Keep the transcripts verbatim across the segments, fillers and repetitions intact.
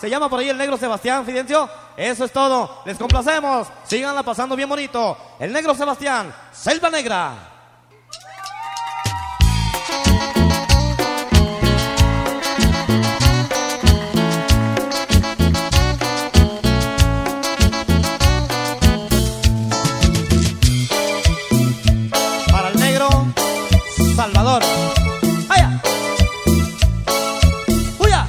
Se llama por ahí el Negro Sebastián, Fidencio. Eso es todo. Les complacemos. Síganla pasando bien bonito. El Negro Sebastián, Selva Negra. Para el Negro Salvador. ¡Vaya! ¡Huya!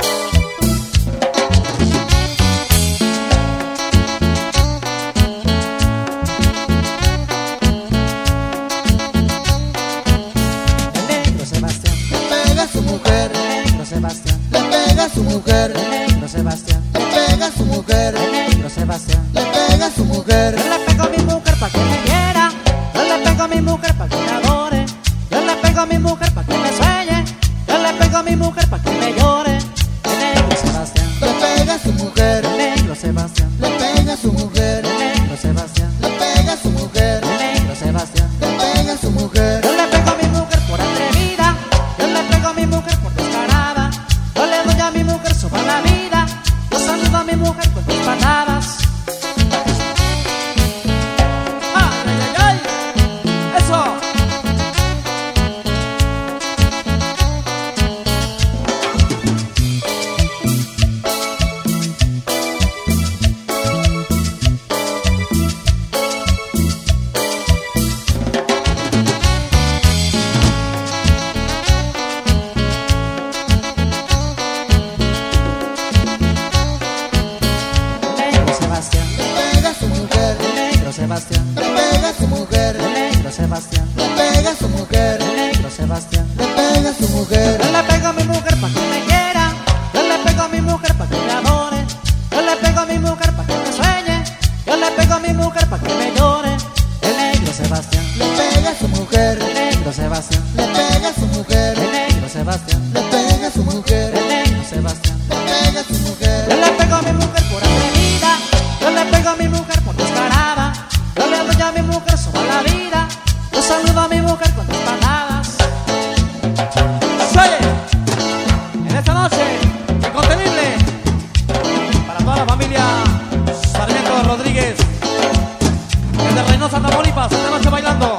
El Negro Sebastián le pega a su mujer, el Negro Sebastián le pega a su mujer, el Negro Sebastián le pega a su mujer, el Negro Sebastián. le pega a su mujer. Yo le pego a mi mujer pa' que me quiera, yo le pego a mi mujer pa' que me adore, yo le pego a mi mujer pa' que me sueñe, yo le pego a mi mujer pa' que me llore. El Negro Sebastián, Le pega a su mujer, el Negro Sebastián, le pega a su mujer, el Negro Sebastián, le pega a su mujer, el Negro Sebastián. le pega a su mujer. Yo le pego a mi mujer por atrevida, yo le pego a mi mujer por descarada, yo le doy a mi mujer su mala vida, yo saludo a mi mujer con mis patadas. ¡Ay, ay, ay! ¡Eso! El Negro Sebastián, Le pega a su mujer, el Negro Sebastián, le pega a su mujer, el Negro Sebastián, le pega a su mujer, el Negro Sebastián. le pega a su mujer. Yo le pego a mi mujer pa' que me quiera, yo le pego a mi mujer pa' que me adore, yo le pego a mi mujer pa' que me sueñe, yo le pego a mi mujer pa' que me llore. El Negro Sebastián, Le pega a su mujer, el Negro Sebastián, le pega a su mujer, el Negro Sebastián, le pega a su mujer, el Negro Sebastián. le pega a su mujer. Yo le pego a mi mujer por atrevida, yo le pego a mi mujer por descarada, yo le doy a mi mujer su mala vida, yo saludo a mi mujer con mis patadas. ¡Suele! En esta noche, incontenible, para toda la familia Sarmiento Rodríguez, desde Reynosa, Tamaulipas, esta noche bailando.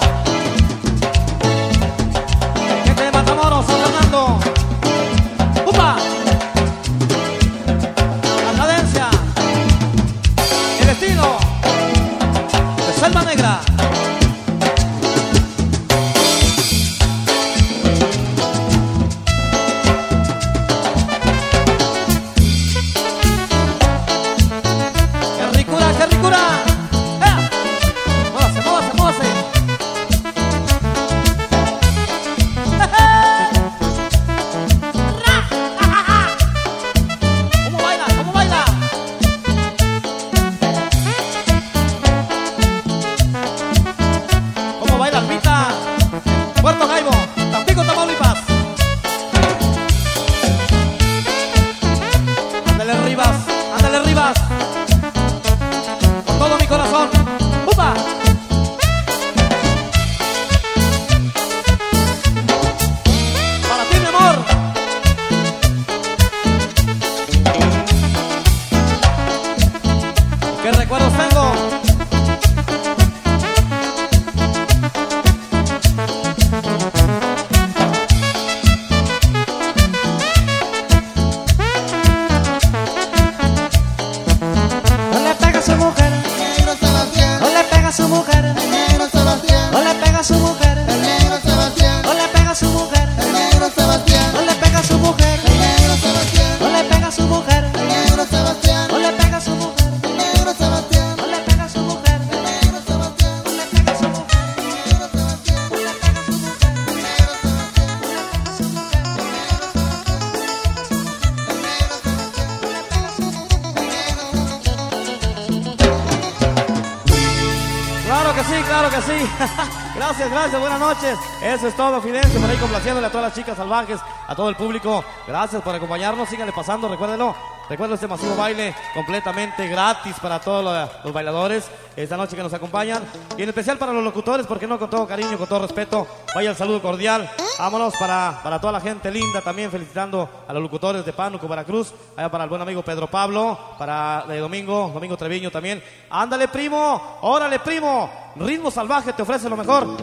Gente de Matamoros, San Fernando. ¡Upa! La cadencia, el estilo de Selva Negra. ¡Qué ricura, qué ricura! ¡Eh! ¡Móvase, móvase, móvase! ¿Cómo baila? ¿Cómo baila? ¿Cómo baila Alpita? Puerto Jaibo, Tampico, Tamaulipas. Ándale Rivas, ándale Rivas. Con todo mi corazón. ¡Upa! Para ti, mi amor. ¿Qué recuerdos tengo? No le pega a su mujer, Negro Sebastián, no le pega a su mujer, el negro Sebastián, no le pega a su mujer, el negro Sebastián, no le pega a su mujer, el negro Sebastián, no le pega a su mujer, el negro Sebastián, no le pega a su mujer, el negro Sebastián, no le pega a su mujer, el negro Sebastián, no le pega a su mujer, el negro Sebastián, no le pega a su mujer, el negro Sebastián, no le pega a su mujer, el negro Sebastián, Claro que sí, claro que sí. Gracias, gracias, buenas noches. Eso es todo, Fidencio, por ahí complaciéndole a todas las chicas salvajes, a todo el público. Gracias por acompañarnos, síganle pasando, recuérdenlo. Recuerda este masivo baile completamente gratis para todos los, los bailadores esta noche que nos acompañan. Y en especial para los locutores, porque no, con todo cariño, con todo respeto. Vaya el saludo cordial. Vámonos para, para toda la gente linda también, felicitando a los locutores de Pánuco, Veracruz. Allá para el buen amigo Pedro Pablo, para de Domingo, Domingo Treviño también. Ándale, primo, órale, primo. Ritmo Salvaje te ofrece lo mejor